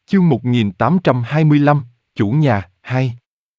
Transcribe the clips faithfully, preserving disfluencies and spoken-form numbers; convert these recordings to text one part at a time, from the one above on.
Chương một nghìn tám trăm hai mươi lăm, chủ nhà, hai.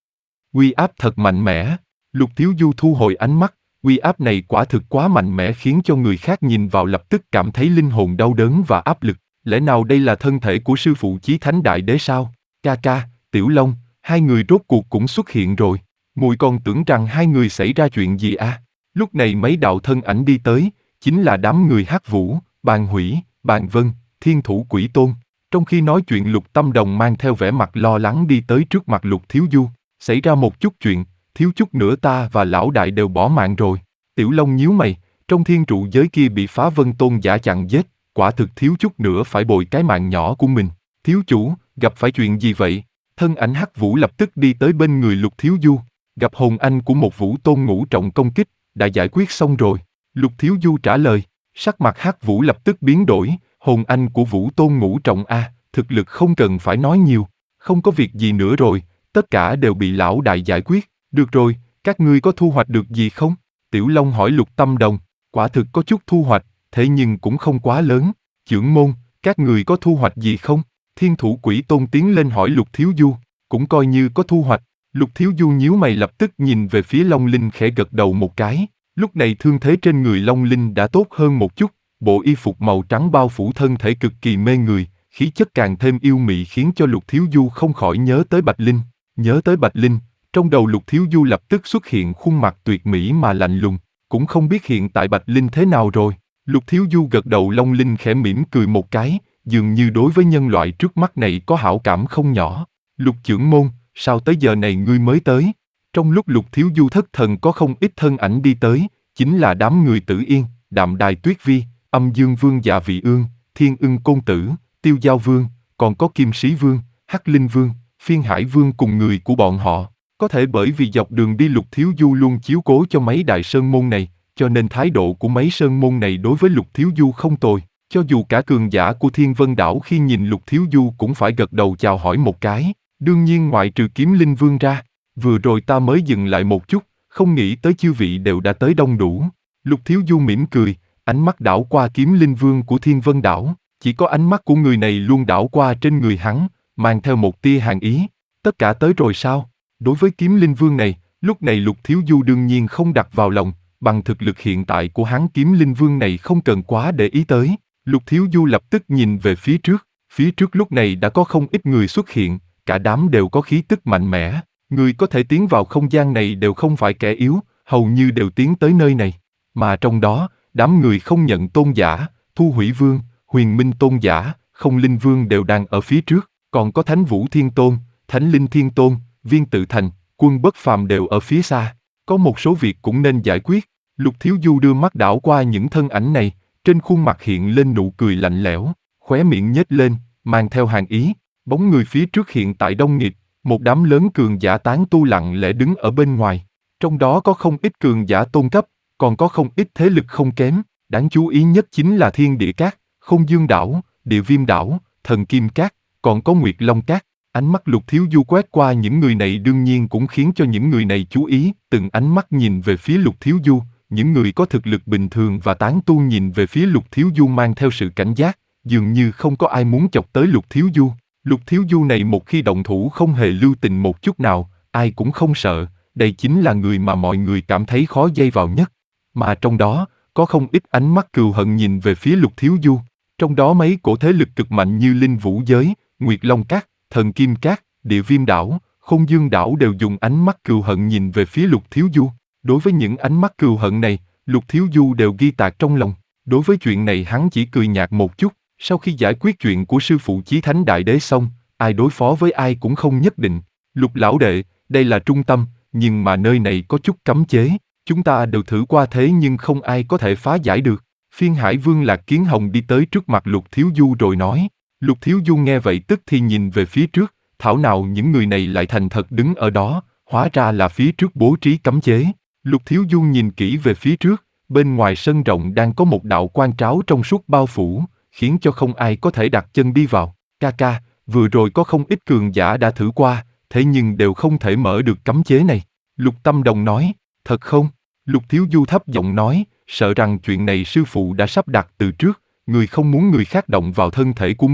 Uy áp thật mạnh mẽ. Lục Thiếu Du thu hồi ánh mắt, uy áp này quả thực quá mạnh mẽ khiến cho người khác nhìn vào lập tức cảm thấy linh hồn đau đớn và áp lực. Lẽ nào đây là thân thể của sư phụ Chí Thánh Đại Đế sao? Ca ca, Tiểu Long, hai người rốt cuộc cũng xuất hiện rồi. Mùi còn tưởng rằng hai người xảy ra chuyện gì à? Lúc này mấy đạo thân ảnh đi tới, chính là đám người Hắc Vũ, Bàn Hủy, Bàn Vân, Thiên Thủ Quỷ Tôn. Trong khi nói chuyện Lục Tâm Đồng mang theo vẻ mặt lo lắng đi tới trước mặt Lục Thiếu Du. Xảy ra một chút chuyện, thiếu chút nữa ta và lão đại đều bỏ mạng rồi. Tiểu Long nhíu mày, trong thiên trụ giới kia bị Phá Vân Tôn giả chặn giết, quả thực thiếu chút nữa phải bồi cái mạng nhỏ của mình. Thiếu chủ, gặp phải chuyện gì vậy? Thân ảnh Hắc Vũ lập tức đi tới bên người Lục Thiếu Du, gặp hồn anh của một Vũ Tôn ngũ trọng công kích, đã giải quyết xong rồi. Lục Thiếu Du trả lời, sắc mặt Hắc Vũ lập tức biến đổi, hồn anh của Vũ Tôn ngũ trọng a, thực lực không cần phải nói nhiều, không có việc gì nữa rồi, tất cả đều bị lão đại giải quyết. Được rồi, các ngươi có thu hoạch được gì không? Tiểu Long hỏi Lục Tâm Đồng. Quả thực có chút thu hoạch, thế nhưng cũng không quá lớn. Chưởng môn, các người có thu hoạch gì không? Thiên Thủ Quỷ Tôn tiến lên hỏi Lục Thiếu Du. Cũng coi như có thu hoạch. Lục Thiếu Du nhíu mày lập tức nhìn về phía Long Linh khẽ gật đầu một cái. Lúc này thương thế trên người Long Linh đã tốt hơn một chút. Bộ y phục màu trắng bao phủ thân thể cực kỳ mê người, khí chất càng thêm yêu mị khiến cho Lục Thiếu Du không khỏi nhớ tới Bạch Linh. Nhớ tới Bạch Linh, trong đầu Lục Thiếu Du lập tức xuất hiện khuôn mặt tuyệt mỹ mà lạnh lùng, cũng không biết hiện tại Bạch Linh thế nào rồi. Lục Thiếu Du gật đầu, Long Linh khẽ mỉm cười một cái, dường như đối với nhân loại trước mắt này có hảo cảm không nhỏ. Lục trưởng môn, sao tới giờ này ngươi mới tới? Trong lúc Lục Thiếu Du thất thần có không ít thân ảnh đi tới, chính là đám người Tử Yên, Đạm Đài Tuyết Vi, Âm Dương Vương Dạ Vị Ương, Thiên Ưng Côn Tử, Tiêu Giao Vương, còn có Kim Sĩ Vương, Hắc Linh Vương, Phiên Hải Vương cùng người của bọn họ. Có thể bởi vì dọc đường đi Lục Thiếu Du luôn chiếu cố cho mấy đại sơn môn này, cho nên thái độ của mấy sơn môn này đối với Lục Thiếu Du không tồi. Cho dù cả cường giả của Thiên Vân Đảo khi nhìn Lục Thiếu Du cũng phải gật đầu chào hỏi một cái. Đương nhiên ngoại trừ Kiếm Linh Vương ra, vừa rồi ta mới dừng lại một chút, không nghĩ tới chư vị đều đã tới đông đủ. Lục Thiếu Du mỉm cười, ánh mắt đảo qua Kiếm Linh Vương của Thiên Vân Đảo, chỉ có ánh mắt của người này luôn đảo qua trên người hắn, mang theo một tia hàn ý. Tất cả tới rồi sao? Đối với Kiếm Linh Vương này, lúc này Lục Thiếu Du đương nhiên không đặt vào lòng, bằng thực lực hiện tại của hắn Kiếm Linh Vương này không cần quá để ý tới. Lục Thiếu Du lập tức nhìn về phía trước, phía trước lúc này đã có không ít người xuất hiện, cả đám đều có khí tức mạnh mẽ, người có thể tiến vào không gian này đều không phải kẻ yếu, hầu như đều tiến tới nơi này. Mà trong đó, đám người không nhận tôn giả, Thu Hủy Vương, Huyền Minh Tôn giả, Không Linh Vương đều đang ở phía trước, còn có Thánh Vũ Thiên Tôn, Thánh Linh Thiên Tôn, Viên Tự Thành, Quân Bất Phàm đều ở phía xa. Có một số việc cũng nên giải quyết. Lục Thiếu Du đưa mắt đảo qua những thân ảnh này, trên khuôn mặt hiện lên nụ cười lạnh lẽo, khóe miệng nhếch lên, mang theo hàn ý. Bóng người phía trước hiện tại đông nghịt, một đám lớn cường giả tán tu lặng lẽ đứng ở bên ngoài. Trong đó có không ít cường giả tôn cấp, còn có không ít thế lực không kém. Đáng chú ý nhất chính là Thiên Địa Cát, Không Dương Đảo, Địa Viêm Đảo, Thần Kim Cát, còn có Nguyệt Long Cát. Ánh mắt Lục Thiếu Du quét qua những người này đương nhiên cũng khiến cho những người này chú ý, từng ánh mắt nhìn về phía Lục Thiếu Du, những người có thực lực bình thường và tán tu nhìn về phía Lục Thiếu Du mang theo sự cảnh giác, dường như không có ai muốn chọc tới Lục Thiếu Du. Lục Thiếu Du này một khi động thủ không hề lưu tình một chút nào, ai cũng không sợ, đây chính là người mà mọi người cảm thấy khó dây vào nhất. Mà trong đó, có không ít ánh mắt cừu hận nhìn về phía Lục Thiếu Du, trong đó mấy cổ thế lực cực mạnh như Linh Vũ Giới, Nguyệt Long Cát, Thần Kim Cát, Địa Viêm Đảo, Không Dương Đảo đều dùng ánh mắt cừu hận nhìn về phía Lục Thiếu Du. Đối với những ánh mắt cừu hận này, Lục Thiếu Du đều ghi tạc trong lòng. Đối với chuyện này hắn chỉ cười nhạt một chút, sau khi giải quyết chuyện của sư phụ Chí Thánh Đại Đế xong, ai đối phó với ai cũng không nhất định. Lục lão đệ, đây là trung tâm, nhưng mà nơi này có chút cấm chế, chúng ta đều thử qua thế nhưng không ai có thể phá giải được. Phiên Hải Vương Lạc Kiến Hồng đi tới trước mặt Lục Thiếu Du rồi nói. Lục Thiếu Du nghe vậy tức thì nhìn về phía trước, thảo nào những người này lại thành thật đứng ở đó, hóa ra là phía trước bố trí cấm chế. Lục Thiếu Du nhìn kỹ về phía trước, bên ngoài sân rộng đang có một đạo quang tráo trong suốt bao phủ, khiến cho không ai có thể đặt chân đi vào. Ca ca, vừa rồi có không ít cường giả đã thử qua, thế nhưng đều không thể mở được cấm chế này. Lục Tâm Đồng nói, thật không? Lục Thiếu Du thấp giọng nói, sợ rằng chuyện này sư phụ đã sắp đặt từ trước, người không muốn người khác động vào thân thể của mình,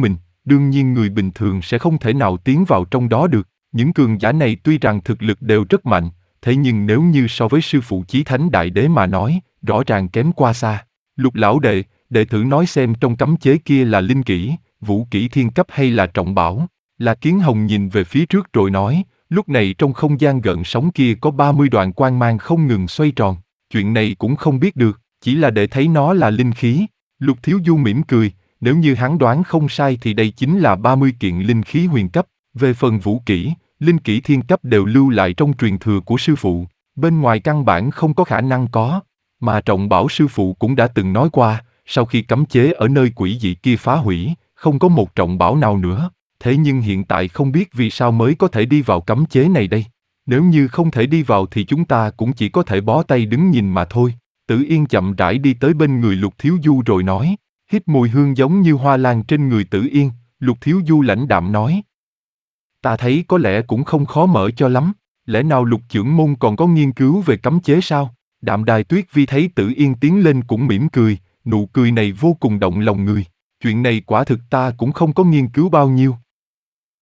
đương nhiên người bình thường sẽ không thể nào tiến vào trong đó được. Những cường giả này tuy rằng thực lực đều rất mạnh, thế nhưng nếu như so với sư phụ Chí Thánh Đại Đế mà nói, rõ ràng kém qua xa. Lục lão đệ, đệ thử nói xem trong cấm chế kia là linh kỹ, vũ kỹ thiên cấp hay là trọng bảo. La Kiến Hồng nhìn về phía trước rồi nói, lúc này trong không gian gợn sóng kia có ba mươi đoàn quang mang không ngừng xoay tròn. Chuyện này cũng không biết được, chỉ là để thấy nó là linh khí. Lục Thiếu Du mỉm cười, nếu như hắn đoán không sai thì đây chính là ba mươi kiện linh khí huyền cấp. Về phần vũ kỹ, linh kỹ thiên cấp đều lưu lại trong truyền thừa của sư phụ, bên ngoài căn bản không có khả năng có. Mà trọng bảo sư phụ cũng đã từng nói qua, sau khi cấm chế ở nơi quỷ dị kia phá hủy, không có một trọng bảo nào nữa. Thế nhưng hiện tại không biết vì sao mới có thể đi vào cấm chế này đây. Nếu như không thể đi vào thì chúng ta cũng chỉ có thể bó tay đứng nhìn mà thôi. Tử Yên chậm rãi đi tới bên người Lục Thiếu Du rồi nói, hít mùi hương giống như hoa lan trên người Tử Yên. Lục Thiếu Du lãnh đạm nói, ta thấy có lẽ cũng không khó mở cho lắm. Lẽ nào Lục trưởng môn còn có nghiên cứu về cấm chế sao? Đạm Đài Tuyết Vi thấy Tử Yên tiến lên cũng mỉm cười, nụ cười này vô cùng động lòng người. Chuyện này quả thực ta cũng không có nghiên cứu bao nhiêu.